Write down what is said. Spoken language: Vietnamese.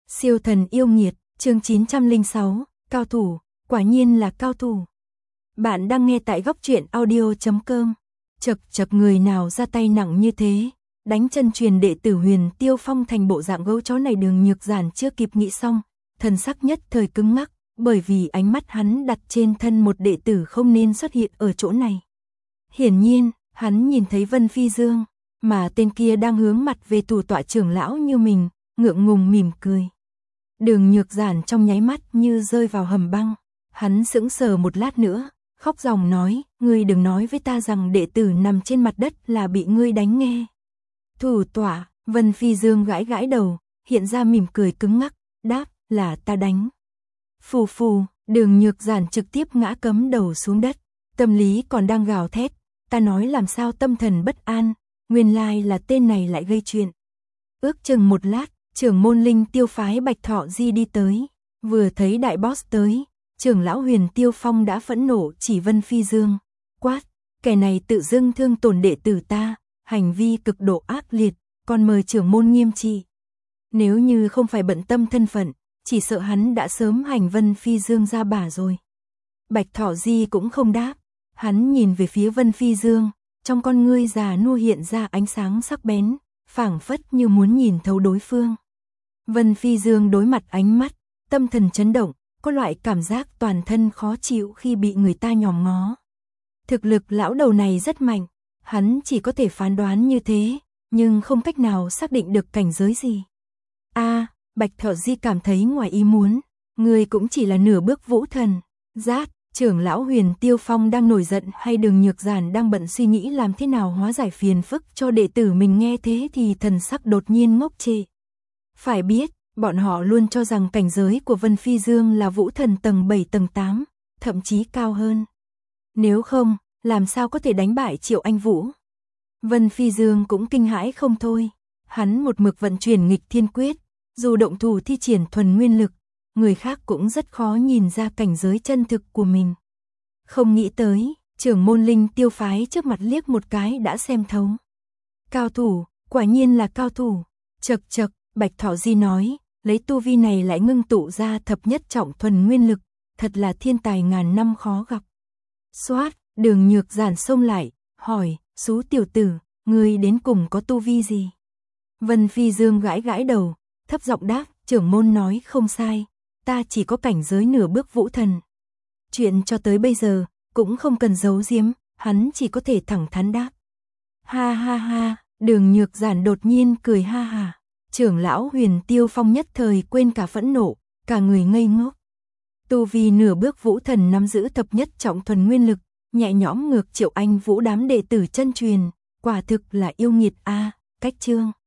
Siêu thần yêu nghiệt, chương 906, cao thủ, quả nhiên là cao thủ. Bạn đang nghe tại góc truyện audio.com. Chật người nào ra tay nặng như thế, đánh chân truyền đệ tử Huyền Tiêu Phong thành bộ dạng gấu chó này. Đường Nhược Giản chưa kịp nghĩ xong, thần sắc nhất thời cứng ngắc, bởi vì ánh mắt hắn đặt trên thân một đệ tử không nên xuất hiện ở chỗ này. Hiển nhiên, hắn nhìn thấy Vân Phi Dương, mà tên kia đang hướng mặt về tù tọa trưởng lão như mình, ngượng ngùng mỉm cười. Đường Nhược Giản trong nháy mắt như rơi vào hầm băng, hắn sững sờ một lát nữa, khóc ròng nói, ngươi đừng nói với ta rằng đệ tử nằm trên mặt đất là bị ngươi đánh nghe. Thủ tọa, Vân Phi Dương gãi gãi đầu, hiện ra mỉm cười cứng ngắc, đáp, là ta đánh. Phù phù, Đường Nhược Giản trực tiếp ngã cấm đầu xuống đất, tâm lý còn đang gào thét, ta nói làm sao tâm thần bất an, nguyên lai là tên này lại gây chuyện. Ước chừng một lát, trưởng môn Linh Tiêu phái Bạch Thọ Di đi tới, vừa thấy đại boss tới, trưởng lão Huyền Tiêu Phong đã phẫn nộ chỉ Vân Phi Dương, quát, kẻ này tự dưng thương tổn đệ tử ta, hành vi cực độ ác liệt, còn mời trưởng môn nghiêm trị. Nếu như không phải bận tâm thân phận, chỉ sợ hắn đã sớm hành Vân Phi Dương ra bả rồi. Bạch Thọ Di cũng không đáp, hắn nhìn về phía Vân Phi Dương, trong con ngươi già nua hiện ra ánh sáng sắc bén, phảng phất như muốn nhìn thấu đối phương. Vân Phi Dương đối mặt ánh mắt, tâm thần chấn động, có loại cảm giác toàn thân khó chịu khi bị người ta nhòm ngó. Thực lực lão đầu này rất mạnh, hắn chỉ có thể phán đoán như thế, nhưng không cách nào xác định được cảnh giới gì. Bạch Thọ Di cảm thấy ngoài ý muốn, người cũng chỉ là nửa bước vũ thần. Rát, trưởng lão Huyền Tiêu Phong đang nổi giận hay Đường Nhược Giản đang bận suy nghĩ làm thế nào hóa giải phiền phức cho đệ tử mình, nghe thế thì thần sắc đột nhiên ngốc trệ. Phải biết, bọn họ luôn cho rằng cảnh giới của Vân Phi Dương là vũ thần tầng 7 tầng 8, thậm chí cao hơn. Nếu không, làm sao có thể đánh bại Triệu Anh Vũ? Vân Phi Dương cũng kinh hãi không thôi, hắn một mực vận chuyển nghịch thiên quyết, dù động thủ thi triển thuần nguyên lực, người khác cũng rất khó nhìn ra cảnh giới chân thực của mình. Không nghĩ tới, trưởng môn Linh Tiêu phái trước mặt liếc một cái đã xem thấu. Cao thủ, quả nhiên là cao thủ. Chật, Bạch Thọ Di nói, lấy tu vi này lại ngưng tụ ra thập nhất trọng thuần nguyên lực, thật là thiên tài ngàn năm khó gặp. Xoát, Đường Nhược Giản xông lại, hỏi, xú tiểu tử, ngươi đến cùng có tu vi gì? Vân Phi Dương gãi gãi đầu, thấp giọng đáp, trưởng môn nói không sai, ta chỉ có cảnh giới nửa bước vũ thần. Chuyện cho tới bây giờ, cũng không cần giấu giếm, hắn chỉ có thể thẳng thắn đáp. Ha ha ha, Đường Nhược Giản đột nhiên cười ha ha. Trưởng lão Huyền Tiêu Phong nhất thời quên cả phẫn nộ, cả người ngây ngốc. Tu vi nửa bước vũ thần nắm giữ thập nhất trọng thuần nguyên lực, nhẹ nhõm ngược Triệu Anh Vũ đám đệ tử chân truyền, quả thực là yêu nghiệt a. Cách chương